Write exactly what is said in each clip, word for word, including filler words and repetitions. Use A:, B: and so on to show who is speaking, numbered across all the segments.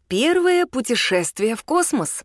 A: Первое путешествие в космос.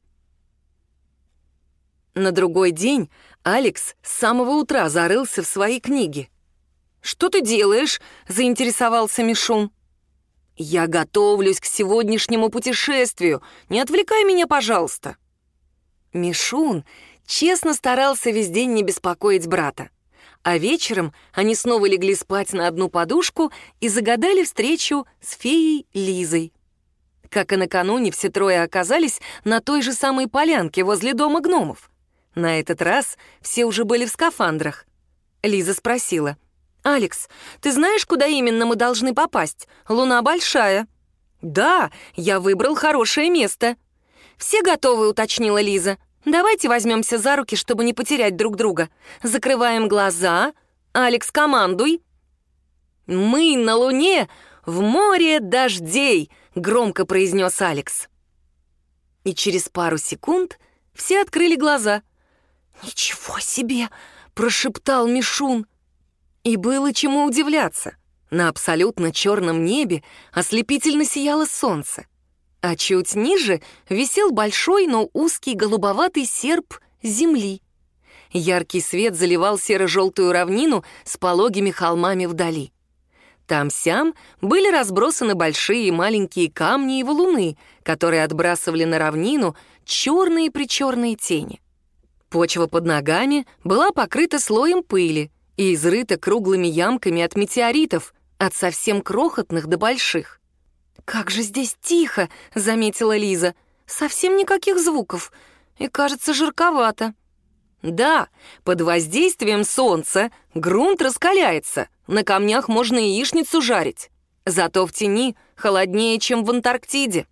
A: На другой день Алекс с самого утра зарылся в свои книги. «Что ты делаешь?» — заинтересовался Мишун. «Я готовлюсь к сегодняшнему путешествию. Не отвлекай меня, пожалуйста». Мишун честно старался весь день не беспокоить брата. А вечером они снова легли спать на одну подушку и загадали встречу с феей Лизой. Как и накануне, все трое оказались на той же самой полянке возле дома гномов. На этот раз все уже были в скафандрах. Лиза спросила: «Алекс, ты знаешь, куда именно мы должны попасть? Луна большая». «Да, я выбрал хорошее место». «Все готовы?» — уточнила Лиза. «Давайте возьмемся за руки, чтобы не потерять друг друга. Закрываем глаза. Алекс, командуй». «Мы на Луне в море дождей», — громко произнес Алекс. И через пару секунд все открыли глаза. «Ничего себе!» — прошептал Мишун. И было чему удивляться. На абсолютно черном небе ослепительно сияло солнце, а чуть ниже висел большой, но узкий голубоватый серп земли. Яркий свет заливал серо-желтую равнину с пологими холмами вдали. Там-сям были разбросаны большие и маленькие камни и валуны, которые отбрасывали на равнину черные-причерные тени. Почва под ногами была покрыта слоем пыли и изрыта круглыми ямками от метеоритов, от совсем крохотных до больших. «Как же здесь тихо!» — заметила Лиза. «Совсем никаких звуков, и, кажется, жарковато». «Да, под воздействием солнца грунт раскаляется, на камнях можно яичницу жарить. Зато в тени холоднее, чем в Антарктиде».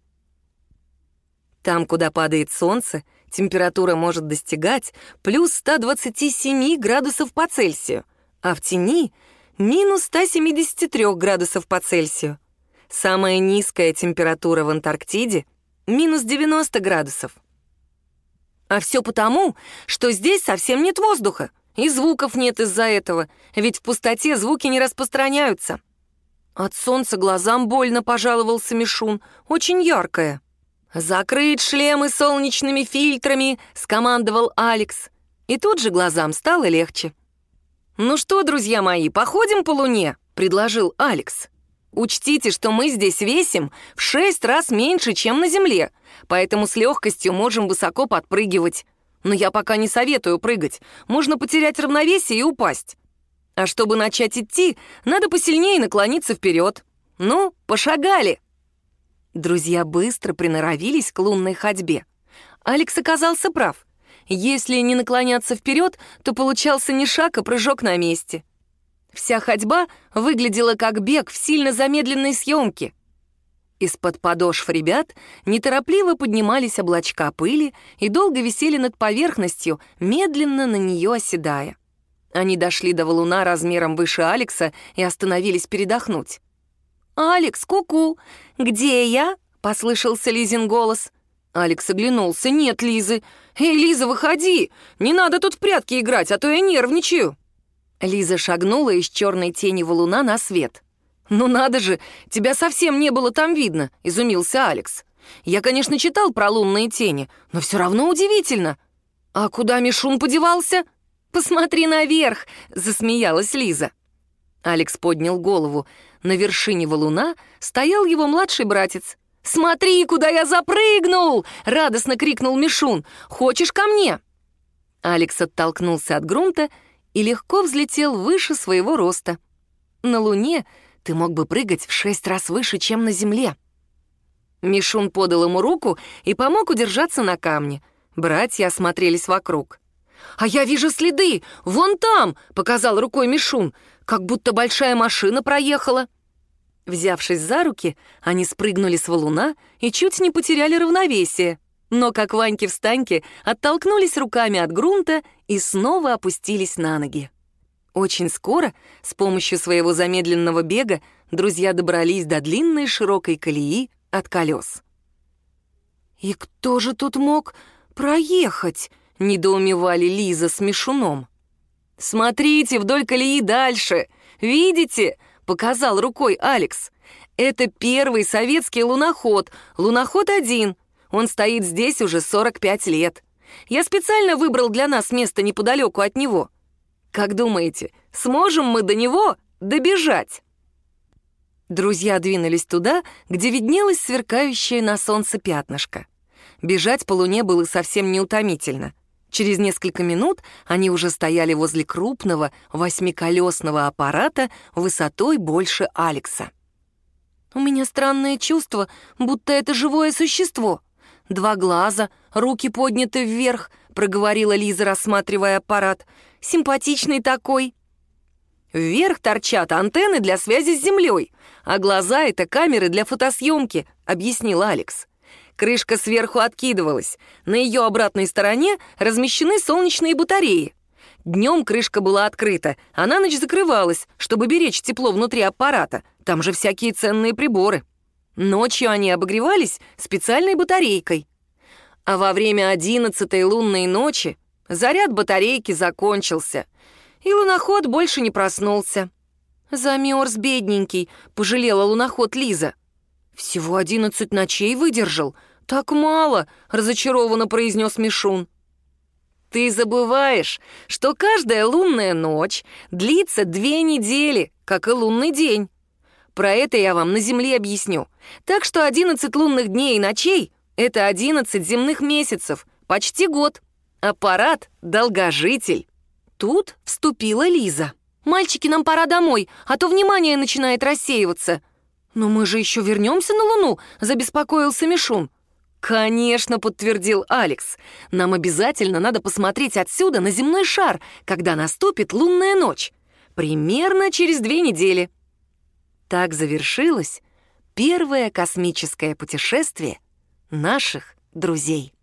A: Там, куда падает солнце, температура может достигать плюс ста двадцати семи градусов по Цельсию, а в тени — минус ста семидесяти трёх градусов по Цельсию. Самая низкая температура в Антарктиде — минус девяносто градусов. А все потому, что здесь совсем нет воздуха, и звуков нет из-за этого, ведь в пустоте звуки не распространяются. От солнца глазам больно, пожаловался Мишун, очень яркое. «Закрыть шлемы солнечными фильтрами», — скомандовал Алекс. И тут же глазам стало легче. «Ну что, друзья мои, походим по Луне», — предложил Алекс. «Учтите, что мы здесь весим в шесть раз меньше, чем на Земле, поэтому с легкостью можем высоко подпрыгивать. Но я пока не советую прыгать, можно потерять равновесие и упасть. А чтобы начать идти, надо посильнее наклониться вперед. Ну, пошагали». Друзья быстро приноровились к лунной ходьбе. Алекс оказался прав. Если не наклоняться вперед, то получался не шаг, а прыжок на месте. Вся ходьба выглядела как бег в сильно замедленной съемке. Из-под подошв ребят неторопливо поднимались облачка пыли и долго висели над поверхностью, медленно на нее оседая. Они дошли до валуна размером выше Алекса и остановились передохнуть. «Алекс, ку-ку! Где я?» — послышался Лизин голос. Алекс оглянулся. «Нет Лизы! Эй, Лиза, выходи! Не надо тут в прятки играть, а то я нервничаю!» Лиза шагнула из черной тени валуна на свет. «Ну надо же, тебя совсем не было там видно», — изумился Алекс. «Я, конечно, читал про лунные тени, но все равно удивительно. А куда Мишун подевался?» «Посмотри наверх», — засмеялась Лиза. Алекс поднял голову. На вершине валуна стоял его младший братец. «Смотри, куда я запрыгнул!» — радостно крикнул Мишун. «Хочешь ко мне?» Алекс оттолкнулся от грунта и легко взлетел выше своего роста. На Луне ты мог бы прыгать в шесть раз выше, чем на Земле. Мишун подал ему руку и помог удержаться на камне. Братья осмотрелись вокруг. «А я вижу следы! Вон там!» — показал рукой Мишун. «Как будто большая машина проехала». Взявшись за руки, они спрыгнули с валуна и чуть не потеряли равновесие. Но, как Ваньки-встаньки, оттолкнулись руками от грунта и снова опустились на ноги. Очень скоро, с помощью своего замедленного бега, друзья добрались до длинной широкой колеи от колес. «И кто же тут мог проехать?» — недоумевали Лиза с Мишуном. «Смотрите вдоль колеи дальше! Видите?» — показал рукой Алекс. Это первый советский луноход, луноход один. Он стоит здесь уже сорок пять лет. Я специально выбрал для нас место неподалеку от него. Как думаете, сможем мы до него добежать?» Друзья двинулись туда, где виднелось сверкающее на солнце пятнышко. Бежать по луне было совсем неутомительно. Через несколько минут они уже стояли возле крупного восьмиколесного аппарата высотой больше Алекса. «У меня странное чувство, будто это живое существо. Два глаза, руки подняты вверх», — проговорила Лиза, рассматривая аппарат. «Симпатичный такой». «Вверх торчат антенны для связи с Землей, а глаза — это камеры для фотосъемки», — объяснил Алекс. Крышка сверху откидывалась. На ее обратной стороне размещены солнечные батареи. Днем крышка была открыта, а на ночь закрывалась, чтобы беречь тепло внутри аппарата. Там же всякие ценные приборы. Ночью они обогревались специальной батарейкой. А во время одиннадцатой лунной ночи заряд батарейки закончился, и луноход больше не проснулся. «Замерз, бедненький», — пожалела луноход Лиза. «Всего одиннадцать ночей выдержал. Так мало», — разочарованно произнес Мишун. «Ты забываешь, что каждая лунная ночь длится две недели, как и лунный день. Про это я вам на Земле объясню. Так что одиннадцать лунных дней и ночей — это одиннадцать земных месяцев, почти год. Аппарат — долгожитель». Тут вступила Лиза. «Мальчики, нам пора домой, а то внимание начинает рассеиваться». «Но мы же еще вернемся на Луну», — забеспокоился Мишун. «Конечно», — подтвердил Алекс. «Нам обязательно надо посмотреть отсюда на земной шар, когда наступит лунная ночь. Примерно через две недели». Так завершилось первое космическое путешествие наших друзей.